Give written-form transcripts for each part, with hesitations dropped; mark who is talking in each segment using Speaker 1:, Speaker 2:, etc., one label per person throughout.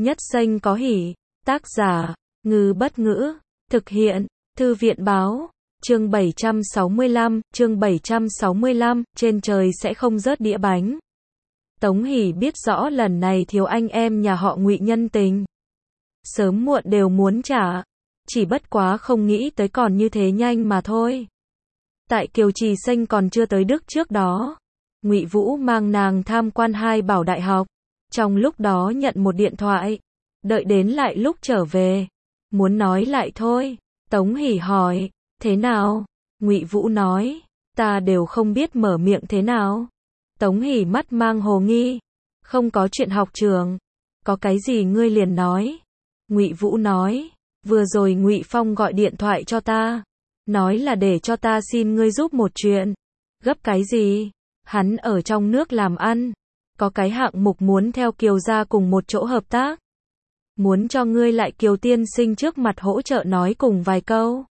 Speaker 1: Nhất Xanh có hỉ. Tác giả, Ngư Bất Ngữ. Thực hiện, Thư viện Báo. Chương 765, trên trời sẽ không rớt đĩa bánh. Tống Hỷ biết rõ lần này thiếu anh em nhà họ Ngụy nhân tình. Sớm muộn đều muốn trả. Chỉ bất quá không nghĩ tới còn như thế nhanh mà thôi. Tại Kiều Trì Xanh còn chưa tới Đức trước đó, Ngụy Vũ mang nàng tham quan 2 bảo đại học. Trong lúc đó nhận một điện thoại. Đợi đến lại lúc trở về. Muốn nói lại thôi. Tống Hỷ hỏi, thế nào? Ngụy Vũ nói, ta đều không biết mở miệng thế nào. Tống Hỷ mắt mang hồ nghi, không có chuyện học trường, có cái gì ngươi liền nói. Ngụy Vũ nói, vừa rồi Ngụy Phong gọi điện thoại cho ta, nói là để cho ta xin ngươi giúp một chuyện. Gấp cái gì? Hắn ở trong nước làm ăn, có cái hạng mục muốn theo Kiều gia cùng một chỗ hợp tác. Muốn cho ngươi lại Kiều tiên sinh trước mặt hỗ trợ nói cùng vài câu.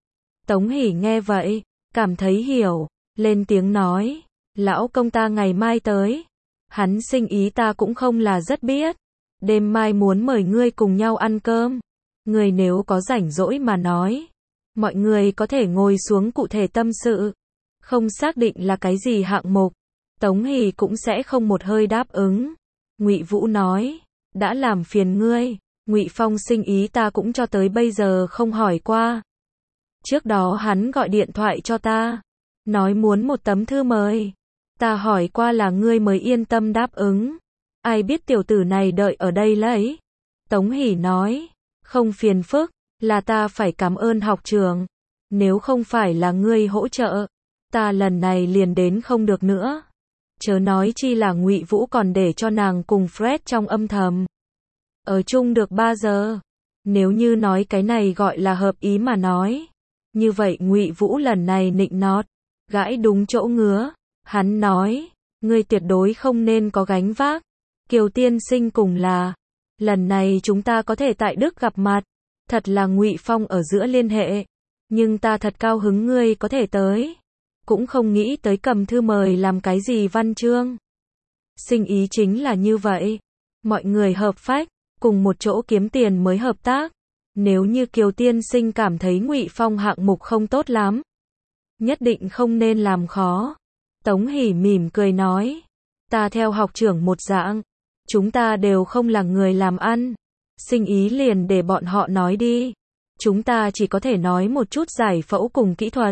Speaker 1: Tống Hỷ nghe vậy, cảm thấy hiểu, lên tiếng nói, lão công ta ngày mai tới. Hắn sinh ý ta cũng không là rất biết. Đêm mai muốn mời ngươi cùng nhau ăn cơm. Ngươi nếu có rảnh rỗi mà nói, mọi người có thể ngồi xuống cụ thể tâm sự. Không xác định là cái gì hạng mục, Tống Hỷ cũng sẽ không một hơi đáp ứng. Ngụy Vũ nói, đã làm phiền ngươi, Ngụy Phong sinh ý ta cũng cho tới bây giờ không hỏi qua. Trước đó hắn gọi điện thoại cho ta, nói muốn một tấm thư mời. Ta hỏi qua là ngươi mới yên tâm đáp ứng. Ai biết tiểu tử này đợi ở đây lấy. Tống Hỷ nói, không phiền phức, là ta phải cảm ơn học trường. Nếu không phải là ngươi hỗ trợ, ta lần này liền đến không được nữa. Chớ nói chi là Ngụy Vũ còn để cho nàng cùng Fred trong âm thầm ở chung được 3 giờ. Nếu như nói cái này gọi là hợp ý mà nói, như vậy Ngụy Vũ lần này nịnh nọt, gãi đúng chỗ ngứa. Hắn nói, ngươi tuyệt đối không nên có gánh vác. Kiều tiên sinh cùng là, lần này chúng ta có thể tại Đức gặp mặt. Thật là Ngụy Phong ở giữa liên hệ, nhưng ta thật cao hứng ngươi có thể tới. Cũng không nghĩ tới cầm thư mời làm cái gì văn chương. Sinh ý chính là như vậy. Mọi người hợp phách, cùng một chỗ kiếm tiền mới hợp tác. Nếu như Kiều tiên sinh cảm thấy Ngụy Phong hạng mục không tốt lắm, nhất định không nên làm khó. Tống Hỷ mỉm cười nói, ta theo học trưởng một dạng, chúng ta đều không là người làm ăn. Sinh ý liền để bọn họ nói đi. Chúng ta chỉ có thể nói một chút giải phẫu cùng kỹ thuật.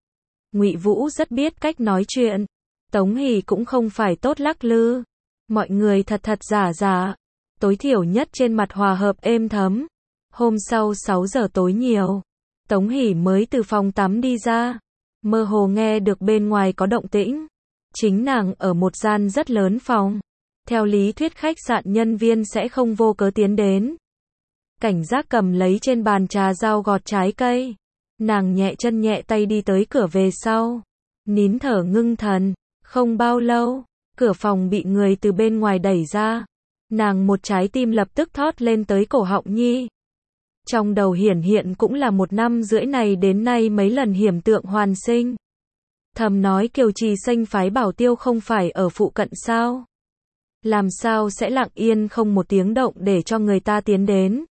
Speaker 1: Ngụy Vũ rất biết cách nói chuyện. Tống Hỷ cũng không phải tốt lắc lư. Mọi người thật thật giả giả. Tối thiểu nhất trên mặt hòa hợp êm thấm. Hôm sau 6 giờ tối nhiều, Tống Hỷ mới từ phòng tắm đi ra. Mơ hồ nghe được bên ngoài có động tĩnh. Chính nàng ở một gian rất lớn phòng. Theo lý thuyết khách sạn nhân viên sẽ không vô cớ tiến đến. Cảnh giác cầm lấy trên bàn trà dao gọt trái cây. Nàng nhẹ chân nhẹ tay đi tới cửa về sau. Nín thở ngưng thần. Không bao lâu, cửa phòng bị người từ bên ngoài đẩy ra. Nàng một trái tim lập tức thót lên tới cổ họng nhi. Trong đầu hiển hiện cũng là 1 năm rưỡi này đến nay mấy lần hiểm tượng hoàn sinh. Thầm nói Kiều Trì Xanh phái bảo tiêu không phải ở phụ cận sao? Làm sao sẽ lặng yên không một tiếng động để cho người ta tiến đến?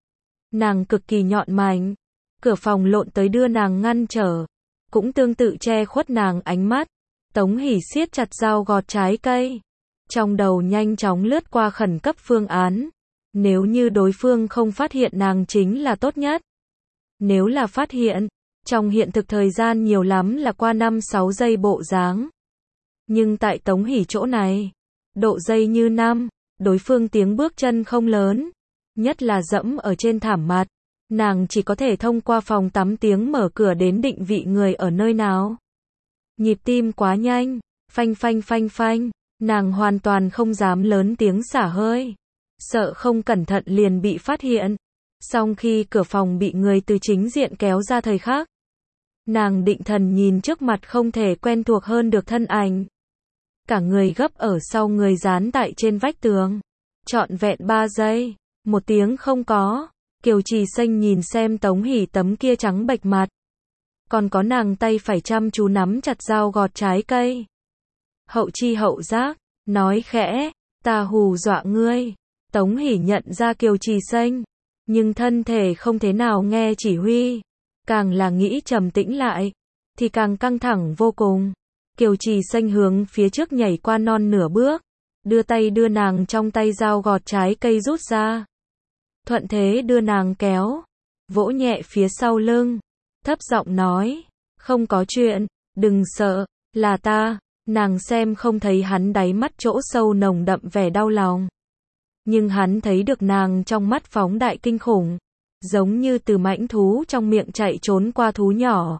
Speaker 1: Nàng cực kỳ nhọn mảnh. Cửa phòng lộn tới đưa nàng ngăn trở. Cũng tương tự che khuất nàng ánh mắt. Tống Hỷ siết chặt dao gọt trái cây. Trong đầu nhanh chóng lướt qua khẩn cấp phương án. Nếu như đối phương không phát hiện nàng chính là tốt nhất. Nếu là phát hiện, trong hiện thực thời gian nhiều lắm là qua 5-6 giây bộ dáng. Nhưng tại Tống Hỷ chỗ này, độ giây như năm, đối phương tiếng bước chân không lớn, nhất là dẫm ở trên thảm mặt. Nàng chỉ có thể thông qua phòng tắm tiếng mở cửa đến định vị người ở nơi nào. Nhịp tim quá nhanh, phanh phanh phanh phanh, nàng hoàn toàn không dám lớn tiếng xả hơi. Sợ không cẩn thận liền bị phát hiện. Song khi cửa phòng bị người từ chính diện kéo ra thời khắc, nàng định thần nhìn trước mặt không thể quen thuộc hơn được thân ảnh. Cả người gấp ở sau người dán tại trên vách tường. Trọn vẹn 3 giây, một tiếng không có. Kiều Trì Xanh nhìn xem Tống Hỷ tấm kia trắng bệch mặt. Còn có nàng tay phải chăm chú nắm chặt dao gọt trái cây. Hậu chi hậu giác, nói khẽ, ta hù dọa ngươi. Tống Hỷ nhận ra Kiều Trì Xanh, nhưng thân thể không thế nào nghe chỉ huy. Càng là nghĩ trầm tĩnh lại, thì càng căng thẳng vô cùng. Kiều Trì Xanh hướng phía trước nhảy qua non nửa bước, đưa tay đưa nàng trong tay dao gọt trái cây rút ra. Thuận thế đưa nàng kéo, vỗ nhẹ phía sau lưng, thấp giọng nói, không có chuyện, đừng sợ, là ta. Nàng xem không thấy hắn đáy mắt chỗ sâu nồng đậm vẻ đau lòng. Nhưng hắn thấy được nàng trong mắt phóng đại kinh khủng, giống như từ mãnh thú trong miệng chạy trốn qua thú nhỏ.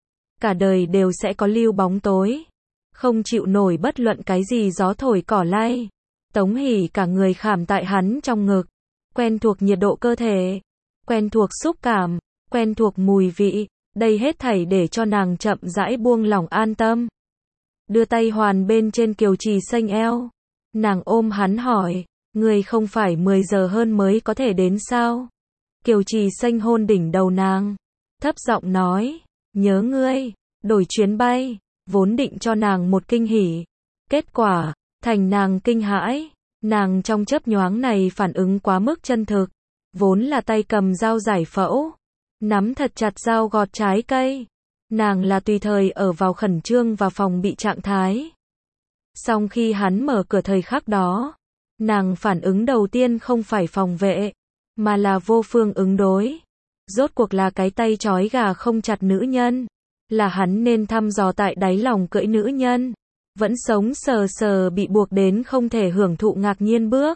Speaker 1: Cả đời đều sẽ có lưu bóng tối, không chịu nổi bất luận cái gì gió thổi cỏ lay. Tống Hỷ cả người khảm tại hắn trong ngực, quen thuộc nhiệt độ cơ thể, quen thuộc xúc cảm, quen thuộc mùi vị, đây hết thảy để cho nàng chậm rãi buông lỏng an tâm. Đưa tay hoàn bên trên Kiều Trì Xanh eo, nàng ôm hắn hỏi, ngươi không phải 10 giờ hơn mới có thể đến sao? Kiều Trì Xanh hôn đỉnh đầu nàng, thấp giọng nói, nhớ ngươi, đổi chuyến bay, vốn định cho nàng một kinh hỉ. Kết quả, thành nàng kinh hãi, nàng trong chớp nhoáng này phản ứng quá mức chân thực, vốn là tay cầm dao giải phẫu, nắm thật chặt dao gọt trái cây. Nàng là tùy thời ở vào khẩn trương và phòng bị trạng thái. Song khi hắn mở cửa thời khắc đó, nàng phản ứng đầu tiên không phải phòng vệ, mà là vô phương ứng đối. Rốt cuộc là cái tay trói gà không chặt nữ nhân, là hắn nên thăm dò tại đáy lòng cưỡi nữ nhân, vẫn sống sờ sờ bị buộc đến không thể hưởng thụ ngạc nhiên bước.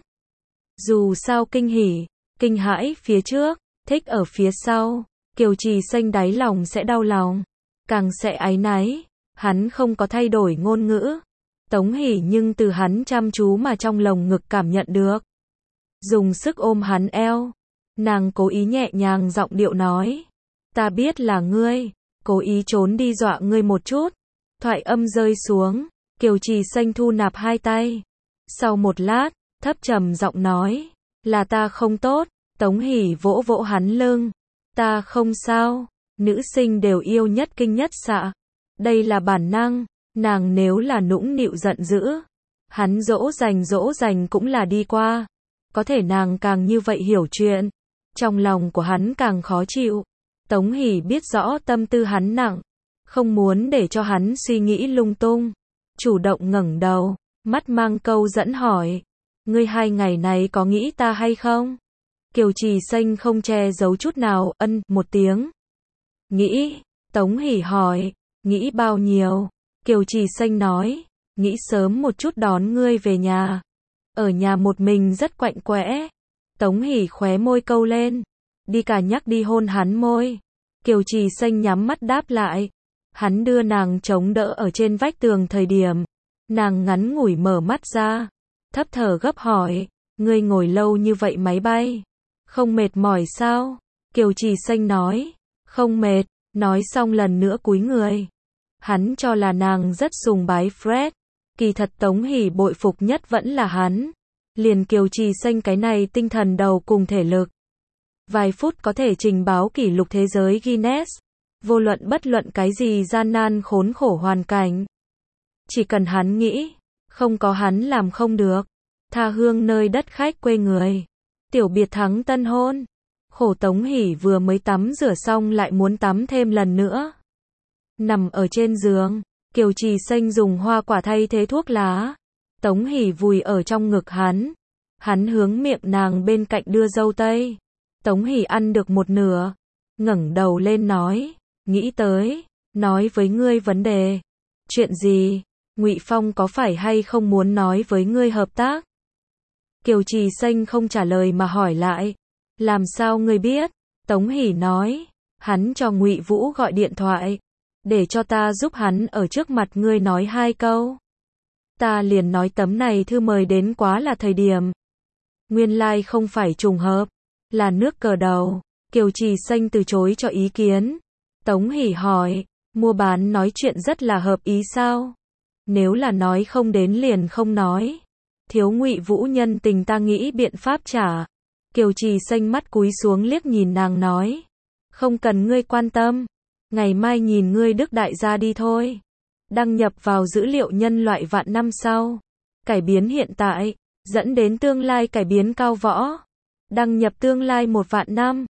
Speaker 1: Dù sao kinh hỉ, kinh hãi phía trước, thích ở phía sau, Kiều Trì Xanh đáy lòng sẽ đau lòng, càng sẽ áy náy. Hắn không có thay đổi ngôn ngữ, Tống Hỷ nhưng từ hắn chăm chú mà trong lồng ngực cảm nhận được. Dùng sức ôm hắn eo, nàng cố ý nhẹ nhàng giọng điệu nói, ta biết là ngươi, cố ý trốn đi dọa ngươi một chút. Thoại âm rơi xuống, Kiều Trì Xanh thu nạp hai tay. Sau một lát, thấp trầm giọng nói, là ta không tốt. Tống Hỷ vỗ vỗ hắn lưng, ta không sao, nữ sinh đều yêu nhất kinh nhất xạ. Đây là bản năng, nàng nếu là nũng nịu giận dữ, hắn dỗ dành cũng là đi qua. Có thể nàng càng như vậy hiểu chuyện, trong lòng của hắn càng khó chịu. Tống Hỷ biết rõ tâm tư hắn nặng, không muốn để cho hắn suy nghĩ lung tung. Chủ động ngẩng đầu, mắt mang câu dẫn hỏi, ngươi 2 ngày này có nghĩ ta hay không? Kiều Trì Xanh không che giấu chút nào, ân một tiếng. Nghĩ, Tống Hỷ hỏi, nghĩ bao nhiêu? Kiều Trì Xanh nói, nghĩ sớm một chút đón ngươi về nhà. Ở nhà một mình rất quạnh quẽ. Tống Hỷ khóe môi câu lên, đi cả nhắc đi hôn hắn môi. Kiều Trì Xanh nhắm mắt đáp lại. Hắn đưa nàng chống đỡ ở trên vách tường thời điểm, nàng ngắn ngủi mở mắt ra, thấp thở gấp hỏi, ngươi ngồi lâu như vậy máy bay, không mệt mỏi sao? Kiều Trì Xanh nói, không mệt, nói xong lần nữa cúi người. Hắn cho là nàng rất sùng bái Fred, kỳ thật Tống Hỷ bội phục nhất vẫn là hắn. Liền Kiều Trì Xanh cái này tinh thần đầu cùng thể lực, vài phút có thể trình báo kỷ lục thế giới Guinness. Vô luận bất luận cái gì gian nan khốn khổ hoàn cảnh, chỉ cần hắn nghĩ, không có hắn làm không được. Tha hương nơi đất khách quê người, tiểu biệt thắng tân hôn. Khổ Tống Hỷ vừa mới tắm rửa xong lại muốn tắm thêm lần nữa. Nằm ở trên giường, Kiều Trì Xanh dùng hoa quả thay thế thuốc lá. Tống Hỷ vùi ở trong ngực hắn. Hắn hướng miệng nàng bên cạnh đưa dâu tây. Tống Hỷ ăn được một nửa, ngẩng đầu lên nói, nghĩ tới, nói với ngươi vấn đề. Chuyện gì? Ngụy Phong có phải hay không muốn nói với ngươi hợp tác? Kiều Trì Xanh không trả lời mà hỏi lại, làm sao ngươi biết? Tống Hỷ nói, hắn cho Ngụy Vũ gọi điện thoại, để cho ta giúp hắn ở trước mặt ngươi nói 2 câu. Ta liền nói tấm này thư mời đến quá là thời điểm. Nguyên lai không phải trùng hợp, là nước cờ đầu. Kiều Trì Xanh từ chối cho ý kiến. Tống Hỷ hỏi, mua bán nói chuyện rất là hợp ý sao? Nếu là nói không đến liền không nói. Thiếu Ngụy Vũ nhân tình ta nghĩ biện pháp trả. Kiều Trì Xanh mắt cúi xuống liếc nhìn nàng nói, không cần ngươi quan tâm, ngày mai nhìn ngươi Đức đại gia đi thôi. Đăng nhập vào dữ liệu nhân loại vạn năm sau, cải biến hiện tại, dẫn đến tương lai cải biến cao võ. Đăng nhập tương lai 1 vạn năm.